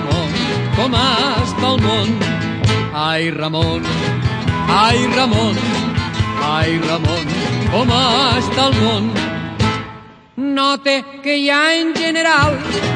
Ramon, com està el món? Ai, Ramon, ai, Ramon, ai, Ramon, com està el món? Note que hi ha en general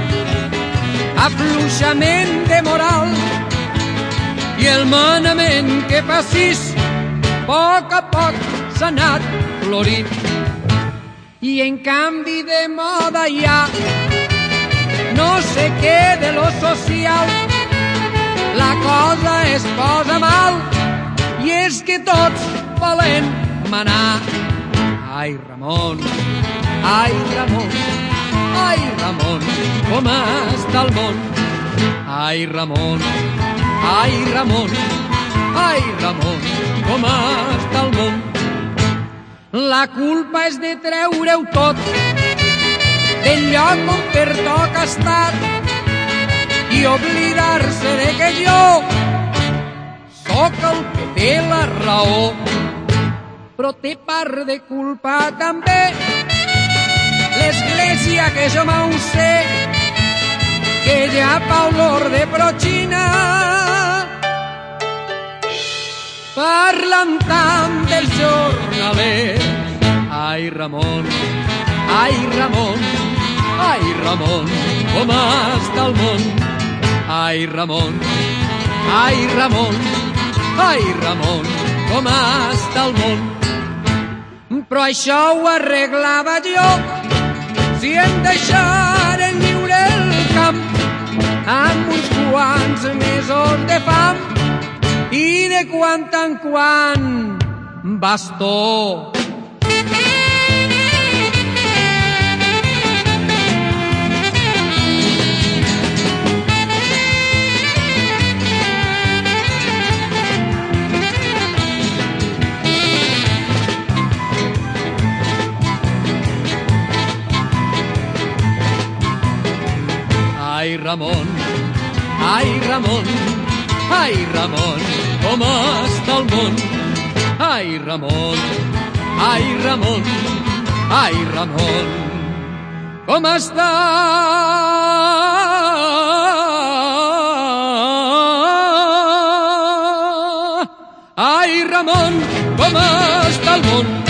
afluixament de moral i el manament que passis a poc s'ha anat florint. I en canvi de moda hi ha no sé què de lo social, la cosa es posa mal i és que tots volen manar. Ai, Ramon, ai, Ramon, ai, Ramon, com està el món? Ai, Ramon, ai, Ramon, ai, Ramon, com està el món? La culpa és de treure-ho tot del lloc on pertoca estar i oblidar-se de que jo sóc el que té la raó. Però té part de culpa també l'església, que jo m'ho sé, que ja fa olor de protxina parlant tant dels jornalers. Ai, Ramon, ai, Ramon, ai, Ramon, com està el món? Ai, Ramon, ai, Ramon, ai, Ramon, com està el món? Però això ho arreglava jo si em deixaren lliure el camp amb uns quants mesos de fam i de quan en quan bastó. Ai, Ramon, ai, Ramon, ai, Ramon, com està el món? Ai, Ramon, ai, Ramon, ai, Ramon, com està? Ai, Ramon, com està el món?